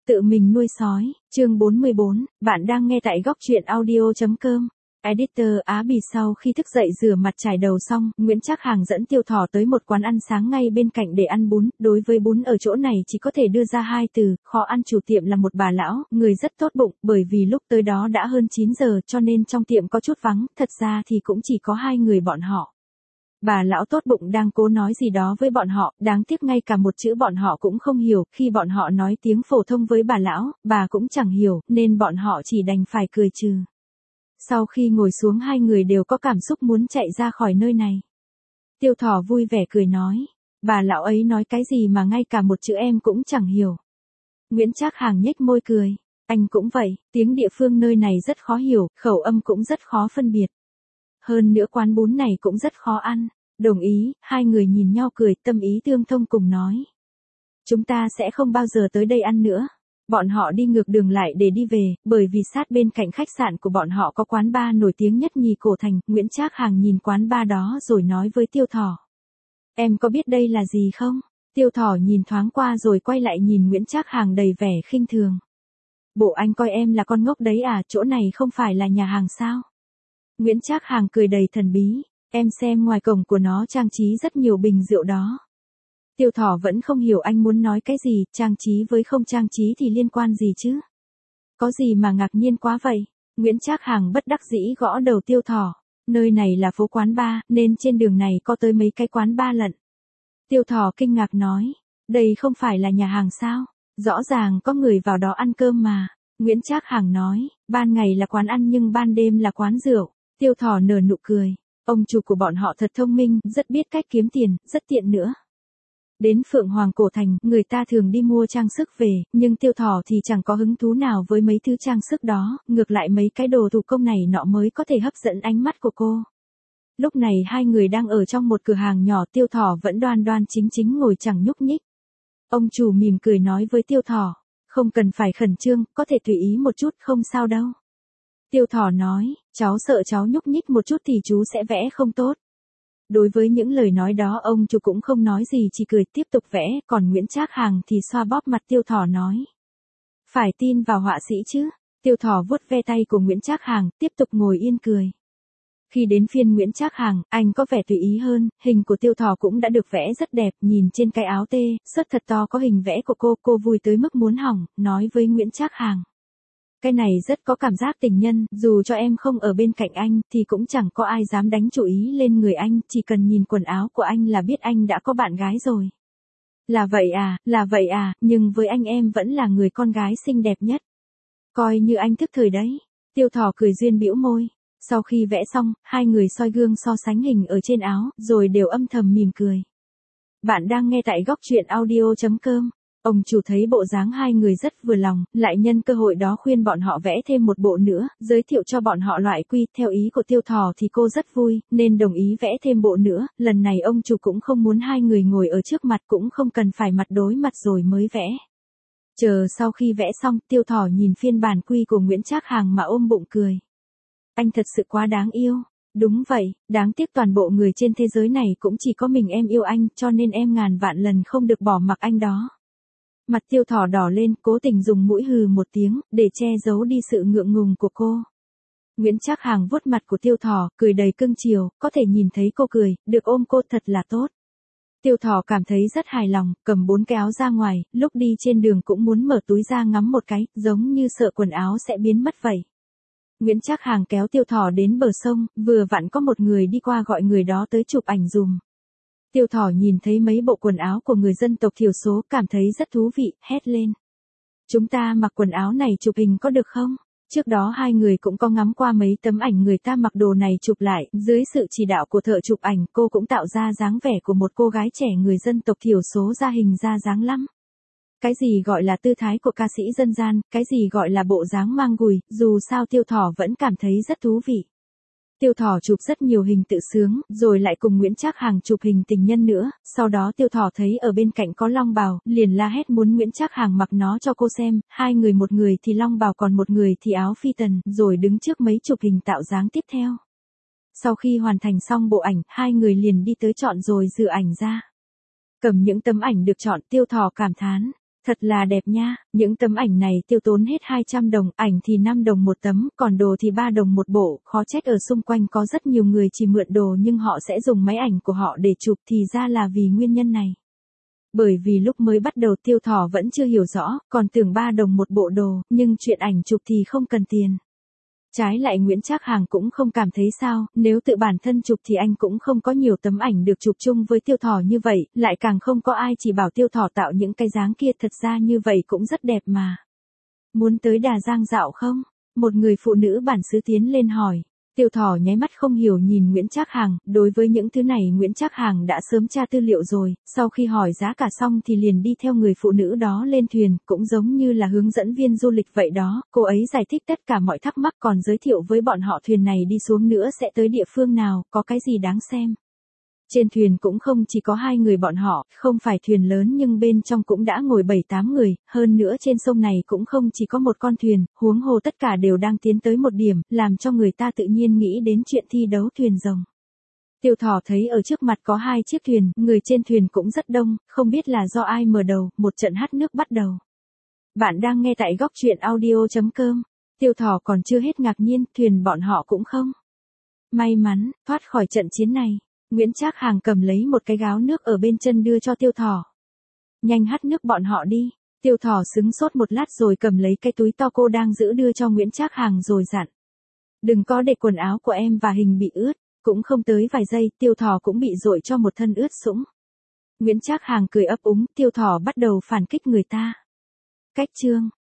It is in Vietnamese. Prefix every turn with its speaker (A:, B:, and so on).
A: Tự mình nuôi sói, chương 44, bạn đang nghe tại góc truyện audio.com. Editor Á Bì. Sau khi thức dậy rửa mặt chải đầu xong, Nguyễn Trác Hàng dẫn Tiêu Thỏ tới một quán ăn sáng ngay bên cạnh để ăn bún. Đối với bún ở chỗ này chỉ có thể đưa ra hai từ, khó ăn. Chủ tiệm là một bà lão, người rất tốt bụng, bởi vì lúc tới đó đã hơn 9 giờ cho nên trong tiệm có chút vắng, thật ra thì cũng chỉ có hai người bọn họ. Bà lão tốt bụng đang cố nói gì đó với bọn họ, đáng tiếc ngay cả một chữ bọn họ cũng không hiểu, khi bọn họ nói tiếng phổ thông với bà lão, bà cũng chẳng hiểu, nên bọn họ chỉ đành phải cười trừ. Sau khi ngồi xuống hai người đều có cảm xúc muốn chạy ra khỏi nơi này. Tiêu Thỏ vui vẻ cười nói, bà lão ấy nói cái gì mà ngay cả một chữ em cũng chẳng hiểu. Nguyễn Trác Hàng nhếch môi cười, anh cũng vậy, tiếng địa phương nơi này rất khó hiểu, khẩu âm cũng rất khó phân biệt. Hơn nữa quán bún này cũng rất khó ăn. Đồng ý, hai người nhìn nhau cười, tâm ý tương thông cùng nói. Chúng ta sẽ không bao giờ tới đây ăn nữa. Bọn họ đi ngược đường lại để đi về, bởi vì sát bên cạnh khách sạn của bọn họ có quán bar nổi tiếng nhất nhì cổ thành. Nguyễn Trác Hàng nhìn quán bar đó rồi nói với Tiêu Thỏ. Em có biết đây là gì không? Tiêu Thỏ nhìn thoáng qua rồi quay lại nhìn Nguyễn Trác Hàng đầy vẻ khinh thường. Bộ anh coi em là con ngốc đấy à, chỗ này không phải là nhà hàng sao? Nguyễn Trác Hàng cười đầy thần bí. Em xem ngoài cổng của nó trang trí rất nhiều bình rượu đó. Tiêu Thỏ vẫn không hiểu anh muốn nói cái gì, trang trí với không trang trí thì liên quan gì chứ? Có gì mà ngạc nhiên quá vậy? Nguyễn Trác Hàng bất đắc dĩ gõ đầu Tiêu Thỏ. Nơi này là phố quán bar, nên trên đường này có tới mấy cái quán bar lận. Tiêu Thỏ kinh ngạc nói, đây không phải là nhà hàng sao? Rõ ràng có người vào đó ăn cơm mà. Nguyễn Trác Hàng nói, ban ngày là quán ăn nhưng ban đêm là quán rượu. Tiêu Thỏ nở nụ cười. Ông chủ của bọn họ thật thông minh, rất biết cách kiếm tiền, rất tiện nữa. Đến Phượng Hoàng cổ thành, người ta thường đi mua trang sức về, nhưng Tiêu Thỏ thì chẳng có hứng thú nào với mấy thứ trang sức đó, ngược lại mấy cái đồ thủ công này nọ mới có thể hấp dẫn ánh mắt của cô. Lúc này hai người đang ở trong một cửa hàng nhỏ, Tiêu Thỏ vẫn đoan đoan chính chính ngồi chẳng nhúc nhích. Ông chủ mỉm cười nói với Tiêu Thỏ, không cần phải khẩn trương, có thể tùy ý một chút, không sao đâu. Tiêu Thỏ nói, cháu sợ cháu nhúc nhích một chút thì chú sẽ vẽ không tốt. Đối với những lời nói đó ông chủ cũng không nói gì, chỉ cười tiếp tục vẽ, còn Nguyễn Trác Hàng thì xoa bóp mặt Tiêu Thỏ nói. Phải tin vào họa sĩ chứ. Tiêu Thỏ vuốt ve tay của Nguyễn Trác Hàng, tiếp tục ngồi yên cười. Khi đến phiên Nguyễn Trác Hàng, anh có vẻ tùy ý hơn, hình của Tiêu Thỏ cũng đã được vẽ rất đẹp, nhìn trên cái áo tê, sớt thật to có hình vẽ của cô vui tới mức muốn hỏng, nói với Nguyễn Trác Hàng. Cái này rất có cảm giác tình nhân, dù cho em không ở bên cạnh anh, thì cũng chẳng có ai dám đánh chú ý lên người anh, chỉ cần nhìn quần áo của anh là biết anh đã có bạn gái rồi. Là vậy à, nhưng với anh em vẫn là người con gái xinh đẹp nhất. Coi như anh thức thời đấy. Tiêu Thỏ cười duyên bĩu môi. Sau khi vẽ xong, hai người soi gương so sánh hình ở trên áo, rồi đều âm thầm mỉm cười. Bạn đang nghe tại góc truyện audio.com. Ông chủ thấy bộ dáng hai người rất vừa lòng, lại nhân cơ hội đó khuyên bọn họ vẽ thêm một bộ nữa, giới thiệu cho bọn họ loại quy, theo ý của Tiêu Thỏ thì cô rất vui, nên đồng ý vẽ thêm bộ nữa, lần này ông chủ cũng không muốn hai người ngồi ở trước mặt, cũng không cần phải mặt đối mặt rồi mới vẽ. Chờ sau khi vẽ xong, Tiêu Thỏ nhìn phiên bản quy của Nguyễn Trác Hàng mà ôm bụng cười. Anh thật sự quá đáng yêu. Đúng vậy, đáng tiếc toàn bộ người trên thế giới này cũng chỉ có mình em yêu anh, cho nên em ngàn vạn lần không được bỏ mặc anh đó. Mặt Tiêu Thỏ đỏ lên, cố tình dùng mũi hừ một tiếng, để che giấu đi sự ngượng ngùng của cô. Nguyễn Trác Hàng vuốt mặt của Tiêu Thỏ, cười đầy cưng chiều, có thể nhìn thấy cô cười, được ôm cô thật là tốt. Tiêu Thỏ cảm thấy rất hài lòng, cầm 4 cái áo ra ngoài, lúc đi trên đường cũng muốn mở túi ra ngắm một cái, giống như sợ quần áo sẽ biến mất vậy. Nguyễn Trác Hàng kéo Tiêu Thỏ đến bờ sông, vừa vặn có một người đi qua gọi người đó tới chụp ảnh dùm. Tiêu Thỏ nhìn thấy mấy bộ quần áo của người dân tộc thiểu số, cảm thấy rất thú vị, hét lên. Chúng ta mặc quần áo này chụp hình có được không? Trước đó hai người cũng có ngắm qua mấy tấm ảnh người ta mặc đồ này chụp lại, dưới sự chỉ đạo của thợ chụp ảnh, cô cũng tạo ra dáng vẻ của một cô gái trẻ người dân tộc thiểu số ra hình ra dáng lắm. Cái gì gọi là tư thái của ca sĩ dân gian, cái gì gọi là bộ dáng mang gùi, dù sao Tiêu Thỏ vẫn cảm thấy rất thú vị. Tiêu Thỏ chụp rất nhiều hình tự sướng, rồi lại cùng Nguyễn Trác Hàng chụp hình tình nhân nữa, sau đó Tiêu Thỏ thấy ở bên cạnh có long bào, liền la hét muốn Nguyễn Trác Hàng mặc nó cho cô xem, hai người một người thì long bào còn một người thì áo phi tần, rồi đứng trước mấy chụp hình tạo dáng tiếp theo. Sau khi hoàn thành xong bộ ảnh, hai người liền đi tới chọn rồi dựa ảnh ra. Cầm những tấm ảnh được chọn, Tiêu Thỏ cảm thán. Thật là đẹp nha, những tấm ảnh này tiêu tốn hết 200 đồng, ảnh thì 5 đồng một tấm, còn đồ thì 3 đồng một bộ, khó trách ở xung quanh có rất nhiều người chỉ mượn đồ nhưng họ sẽ dùng máy ảnh của họ để chụp, thì ra là vì nguyên nhân này. Bởi vì lúc mới bắt đầu Tiêu Thỏ vẫn chưa hiểu rõ, còn tưởng 3 đồng một bộ đồ, nhưng chuyện ảnh chụp thì không cần tiền. Trái lại Nguyễn Trác Hàng cũng không cảm thấy sao, nếu tự bản thân chụp thì anh cũng không có nhiều tấm ảnh được chụp chung với Tiêu Thỏ như vậy, lại càng không có ai chỉ bảo Tiêu Thỏ tạo những cái dáng kia, thật ra như vậy cũng rất đẹp mà. Muốn tới Đà Giang dạo không? Một người phụ nữ bản xứ tiến lên hỏi. Tiêu Thỏ nháy mắt không hiểu nhìn Nguyễn Trác Hàng, đối với những thứ này Nguyễn Trác Hàng đã sớm tra tư liệu rồi, sau khi hỏi giá cả xong thì liền đi theo người phụ nữ đó lên thuyền, cũng giống như là hướng dẫn viên du lịch vậy đó, cô ấy giải thích tất cả mọi thắc mắc còn giới thiệu với bọn họ thuyền này đi xuống nữa sẽ tới địa phương nào, có cái gì đáng xem. Trên thuyền cũng không chỉ có 2 người bọn họ, không phải thuyền lớn nhưng bên trong cũng đã ngồi 7-8 người, hơn nữa trên sông này cũng không chỉ có một con thuyền, huống hồ tất cả đều đang tiến tới một điểm, làm cho người ta tự nhiên nghĩ đến chuyện thi đấu thuyền rồng. Tiêu Thỏ thấy ở trước mặt có 2 chiếc thuyền, người trên thuyền cũng rất đông, không biết là do ai mở đầu, một trận hát nước bắt đầu. Bạn đang nghe tại góc truyện audio.com. Tiêu Thỏ còn chưa hết ngạc nhiên, thuyền bọn họ cũng không may mắn thoát khỏi trận chiến này. Nguyễn Trác Hàng cầm lấy một cái gáo nước ở bên chân đưa cho Tiêu Thỏ. Nhanh hắt nước bọn họ đi. Tiêu Thỏ sững sốt một lát rồi cầm lấy cái túi to cô đang giữ đưa cho Nguyễn Trác Hàng rồi dặn. Đừng có để quần áo của em và Hình bị ướt. Cũng không tới vài giây, Tiêu Thỏ cũng bị dội cho một thân ướt sũng. Nguyễn Trác Hàng cười ấp úng, Tiêu Thỏ bắt đầu phản kích người ta. Cách chương